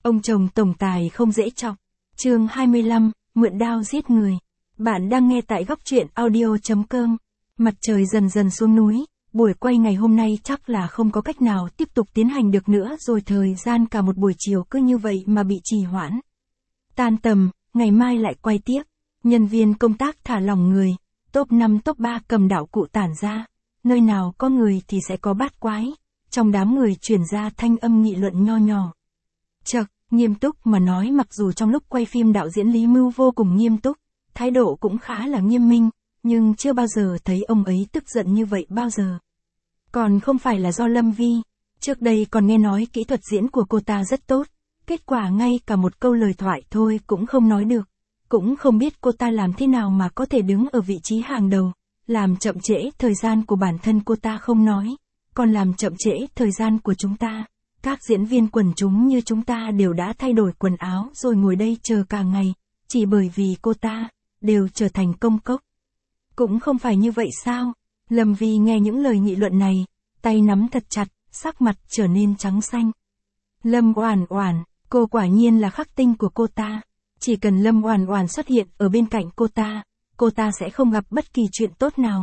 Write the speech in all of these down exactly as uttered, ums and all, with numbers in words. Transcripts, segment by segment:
Ông chồng tổng tài không dễ chọc. Chương hai mươi lăm, mượn đao giết người. Bạn đang nghe tại góc truyện audio chấm com. Mặt trời dần dần xuống núi, buổi quay ngày hôm nay chắc là không có cách nào tiếp tục tiến hành được nữa rồi, thời gian cả một buổi chiều cứ như vậy mà bị trì hoãn. Tan tầm, ngày mai lại quay tiếp. Nhân viên công tác thả lỏng người, top năm top ba cầm đạo cụ tản ra. Nơi nào có người thì sẽ có bát quái. Trong đám người truyền ra thanh âm nghị luận nho nhỏ. Chậc, nghiêm túc mà nói, mặc dù trong lúc quay phim đạo diễn Lý Mưu vô cùng nghiêm túc, thái độ cũng khá là nghiêm minh, nhưng chưa bao giờ thấy ông ấy tức giận như vậy bao giờ. Còn không phải là do Lâm Vi, trước đây còn nghe nói kỹ thuật diễn của cô ta rất tốt, kết quả ngay cả một câu lời thoại thôi cũng không nói được, cũng không biết cô ta làm thế nào mà có thể đứng ở vị trí hàng đầu, làm chậm trễ thời gian của bản thân cô ta không nói, còn làm chậm trễ thời gian của chúng ta. Các diễn viên quần chúng như chúng ta đều đã thay đổi quần áo rồi ngồi đây chờ cả ngày, chỉ bởi vì cô ta, đều trở thành công cốc. Cũng không phải như vậy sao? Lâm Vi nghe những lời nghị luận này, tay nắm thật chặt, sắc mặt trở nên trắng xanh. Lâm Oản Oản, cô quả nhiên là khắc tinh của cô ta. Chỉ cần Lâm Oản Oản xuất hiện ở bên cạnh cô ta, cô ta sẽ không gặp bất kỳ chuyện tốt nào.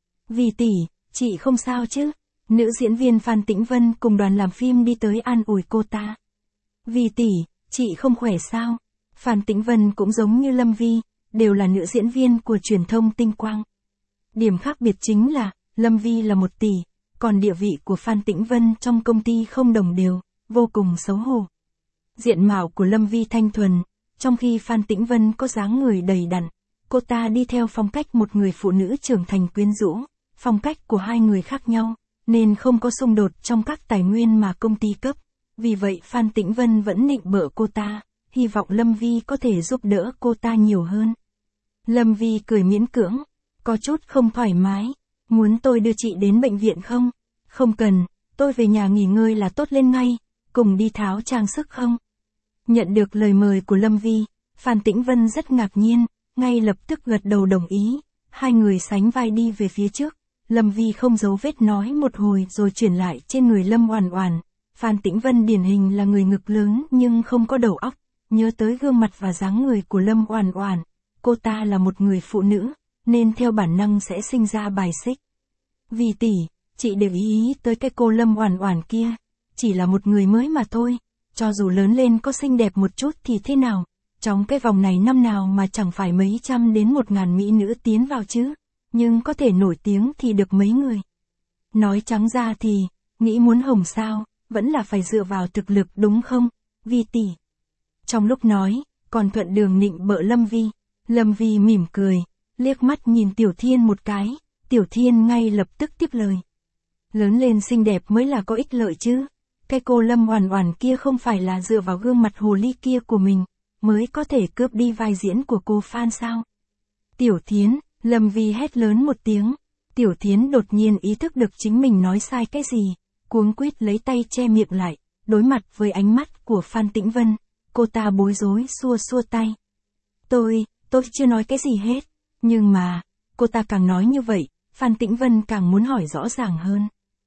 Vi tỷ, chị không sao chứ? Nữ diễn viên Phan Tĩnh Vân cùng đoàn làm phim đi tới an ủi cô ta. Vi tỷ, chị không khỏe sao? Phan Tĩnh Vân cũng giống như Lâm Vi, đều là nữ diễn viên của truyền thông Tinh Quang. Điểm khác biệt chính là, Lâm Vi là một tỷ, còn địa vị của Phan Tĩnh Vân trong công ty không đồng đều, vô cùng xấu hổ. Diện mạo của Lâm Vi thanh thuần, trong khi Phan Tĩnh Vân có dáng người đầy đặn, cô ta đi theo phong cách một người phụ nữ trưởng thành quyến rũ, phong cách của hai người khác nhau, nên không có xung đột trong các tài nguyên mà công ty cấp. Vì vậy Phan Tĩnh Vân vẫn nịnh bợ cô ta, hy vọng Lâm Vi có thể giúp đỡ cô ta nhiều hơn. Lâm Vi cười miễn cưỡng, có chút không thoải mái. Muốn tôi đưa chị đến bệnh viện không? Không cần, tôi về nhà nghỉ ngơi là tốt lên ngay, cùng đi tháo trang sức không? Nhận được lời mời của Lâm Vi, Phan Tĩnh Vân rất ngạc nhiên, ngay lập tức gật đầu đồng ý. Hai người sánh vai đi về phía trước. Lâm Vi không giấu vết nói một hồi rồi chuyển lại trên người Lâm Oản Oản. Phan Tĩnh Vân điển hình là người ngực lớn nhưng không có đầu óc, nhớ tới gương mặt và dáng người của Lâm Oản Oản, cô ta là một người phụ nữ, nên theo bản năng sẽ sinh ra bài xích. Vi tỷ, chị đều ý ý tới cái cô Lâm Oản Oản kia, chỉ là một người mới mà thôi, cho dù lớn lên có xinh đẹp một chút thì thế nào, trong cái vòng này năm nào mà chẳng phải mấy trăm đến một ngàn mỹ nữ tiến vào chứ. Nhưng có thể nổi tiếng thì được mấy người. Nói trắng ra thì, nghĩ muốn hồng sao, vẫn là phải dựa vào thực lực đúng không, Vi tỷ. Trong lúc nói, còn thuận đường nịnh bợ Lâm Vi. Lâm Vi mỉm cười, liếc mắt nhìn Tiểu Thiên một cái, Tiểu Thiên ngay lập tức tiếp lời. Lớn lên xinh đẹp mới là có ích lợi chứ. Cái cô Lâm Oản Oản kia không phải là dựa vào gương mặt hồ ly kia của mình, mới có thể cướp đi vai diễn của cô Phan sao. Tiểu Thiến, Lâm Vi hét lớn một tiếng. Tiểu Thiến đột nhiên ý thức được chính mình nói sai cái gì, cuống quýt lấy tay che miệng lại, đối mặt với ánh mắt của Phan Tĩnh Vân, cô ta bối rối xua xua tay. Tôi, tôi chưa nói cái gì hết, nhưng mà, cô ta càng nói như vậy, Phan Tĩnh Vân càng muốn hỏi rõ ràng hơn.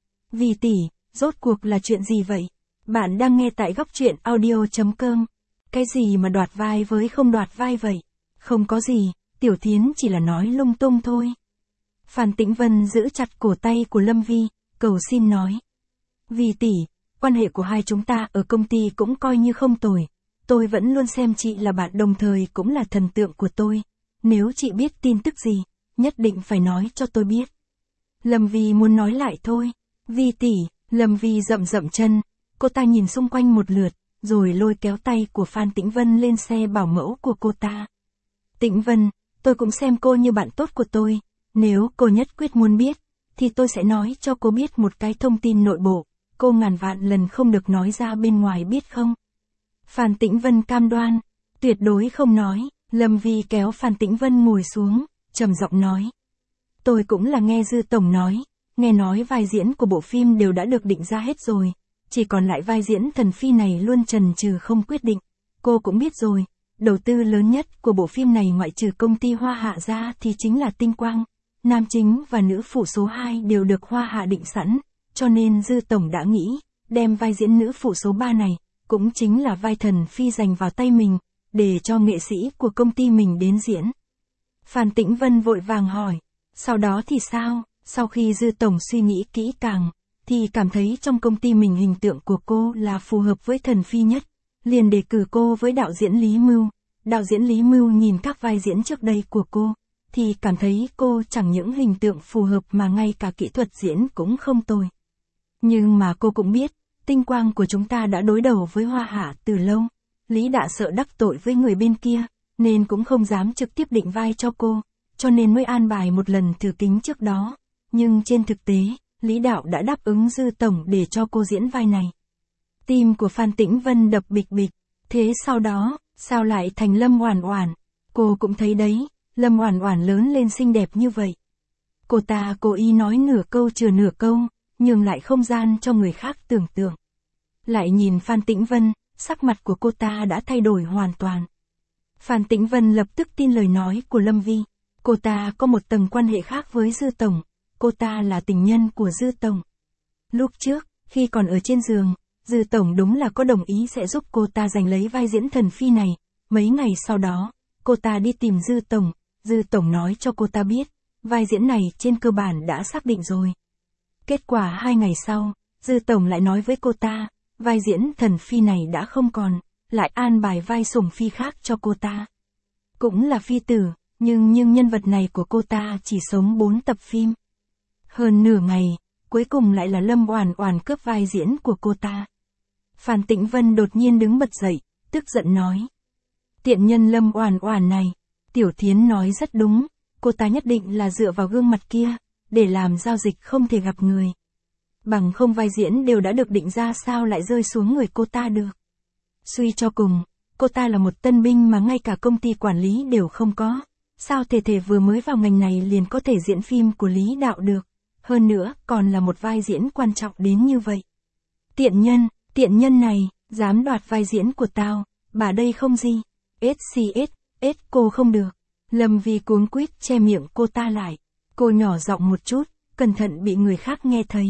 Vi tỷ, rốt cuộc là chuyện gì vậy? Bạn đang nghe tại góc truyện audio chấm com. Cái gì mà đoạt vai với không đoạt vai vậy? Không có gì. Tiểu Thiến chỉ là nói lung tung thôi. Phan Tĩnh Vân giữ chặt cổ tay của Lâm Vi, cầu xin nói. Vi tỷ, quan hệ của hai chúng ta ở công ty cũng coi như không tồi. Tôi vẫn luôn xem chị là bạn đồng thời cũng là thần tượng của tôi. Nếu chị biết tin tức gì, nhất định phải nói cho tôi biết. Lâm Vi muốn nói lại thôi. Vi tỷ, Lâm Vi rậm rậm chân, cô ta nhìn xung quanh một lượt, rồi lôi kéo tay của Phan Tĩnh Vân lên xe bảo mẫu của cô ta. Tĩnh Vân, tôi cũng xem cô như bạn tốt của tôi, nếu cô nhất quyết muốn biết, thì tôi sẽ nói cho cô biết một cái thông tin nội bộ, cô ngàn vạn lần không được nói ra bên ngoài biết không? Phan Tĩnh Vân cam đoan, tuyệt đối không nói. Lâm Vi kéo Phan Tĩnh Vân ngồi xuống, trầm giọng nói. Tôi cũng là nghe Dư Tổng nói, nghe nói vai diễn của bộ phim đều đã được định ra hết rồi, chỉ còn lại vai diễn Thần Phi này luôn chần chừ không quyết định, cô cũng biết rồi. Đầu tư lớn nhất của bộ phim này ngoại trừ công ty Hoa Hạ ra thì chính là Tinh Quang. Nam chính và nữ phụ số hai đều được Hoa Hạ định sẵn, cho nên Dư Tổng đã nghĩ, đem vai diễn nữ phụ số ba này, cũng chính là vai Thần Phi dành vào tay mình, để cho nghệ sĩ của công ty mình đến diễn. Phan Tĩnh Vân vội vàng hỏi, sau đó thì sao? Sau khi Dư Tổng suy nghĩ kỹ càng, thì cảm thấy trong công ty mình hình tượng của cô là phù hợp với Thần Phi nhất, liền đề cử cô với đạo diễn Lý Mưu. Đạo diễn Lý Mưu nhìn các vai diễn trước đây của cô, thì cảm thấy cô chẳng những hình tượng phù hợp mà ngay cả kỹ thuật diễn cũng không tồi. Nhưng mà cô cũng biết, tinh quang của chúng ta đã đối đầu với Hoa Hạ từ lâu. Lý Đạ sợ đắc tội với người bên kia, nên cũng không dám trực tiếp định vai cho cô, cho nên mới an bài một lần thử kính trước đó. Nhưng trên thực tế, Lý Đạo đã đáp ứng Dư Tổng để cho cô diễn vai này. Tim của Phan Tĩnh Vân đập bịch bịch, thế sau đó, sao lại thành Lâm Oản Oản? Cô cũng thấy đấy, Lâm Oản Oản lớn lên xinh đẹp như vậy. Cô ta cố ý nói nửa câu chừa nửa câu, nhường lại không gian cho người khác tưởng tượng. Lại nhìn Phan Tĩnh Vân, sắc mặt của cô ta đã thay đổi hoàn toàn. Phan Tĩnh Vân lập tức tin lời nói của Lâm Vi. Cô ta có một tầng quan hệ khác với Dư Tổng. Cô ta là tình nhân của Dư Tổng. Lúc trước, khi còn ở trên giường, Dư Tổng đúng là có đồng ý sẽ giúp cô ta giành lấy vai diễn Thần Phi này. Mấy ngày sau đó, cô ta đi tìm Dư Tổng. Dư Tổng nói cho cô ta biết, vai diễn này trên cơ bản đã xác định rồi. Kết quả hai ngày sau, Dư Tổng lại nói với cô ta, vai diễn Thần Phi này đã không còn, lại an bài vai Sủng Phi khác cho cô ta. Cũng là phi tử, nhưng nhưng nhân vật này của cô ta chỉ sống bốn tập phim. Hơn nửa ngày, cuối cùng lại là Lâm Oản Oản cướp vai diễn của cô ta. Phan Tĩnh Vân đột nhiên đứng bật dậy, tức giận nói. Tiện nhân Lâm Oản Oản này, Tiểu Thiến nói rất đúng, cô ta nhất định là dựa vào gương mặt kia, để làm giao dịch không thể gặp người. Bằng không vai diễn đều đã được định ra sao lại rơi xuống người cô ta được. Suy cho cùng, cô ta là một tân binh mà ngay cả công ty quản lý đều không có. Sao thể thể vừa mới vào ngành này liền có thể diễn phim của Lý Đạo được. Hơn nữa, còn là một vai diễn quan trọng đến như vậy. Tiện nhân, tiện nhân này, dám đoạt vai diễn của tao, bà đây không gì. ét xê ét, ét cô không được. Lâm Vi cuống quýt che miệng cô ta lại. Cô nhỏ giọng một chút, cẩn thận bị người khác nghe thấy.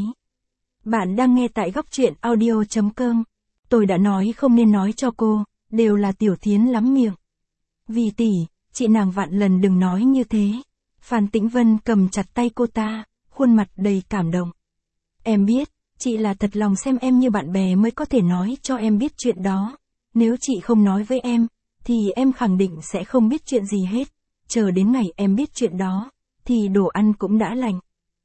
Bạn đang nghe tại góc truyện audio chấm com. Tôi đã nói không nên nói cho cô, đều là Tiểu Thiến lắm miệng. Vì tỷ, chị nàng vạn lần đừng nói như thế. Phan Tĩnh Vân cầm chặt tay cô ta, khuôn mặt đầy cảm động. Em biết, chị là thật lòng xem em như bạn bè mới có thể nói cho em biết chuyện đó. Nếu chị không nói với em, thì em khẳng định sẽ không biết chuyện gì hết. Chờ đến ngày em biết chuyện đó, thì đồ ăn cũng đã lạnh.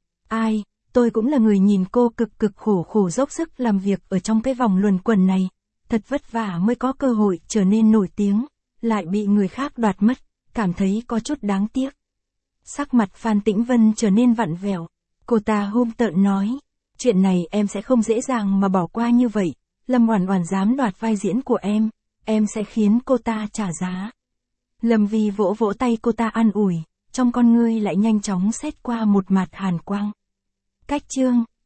Ai, tôi cũng là người nhìn cô cực cực khổ khổ dốc sức làm việc ở trong cái vòng luẩn quẩn này. Thật vất vả mới có cơ hội trở nên nổi tiếng, lại bị người khác đoạt mất, cảm thấy có chút đáng tiếc. Sắc mặt Phan Tĩnh Vân trở nên vặn vẹo. Cô ta hung tợn nói, chuyện này em sẽ không dễ dàng mà bỏ qua như vậy. Lâm Oản Oản dám đoạt vai diễn của em, em sẽ khiến cô ta trả giá. Lâm Vi vỗ vỗ tay cô ta an ủi, trong con ngươi lại nhanh chóng xét qua một mạt hàn quang. Cách chương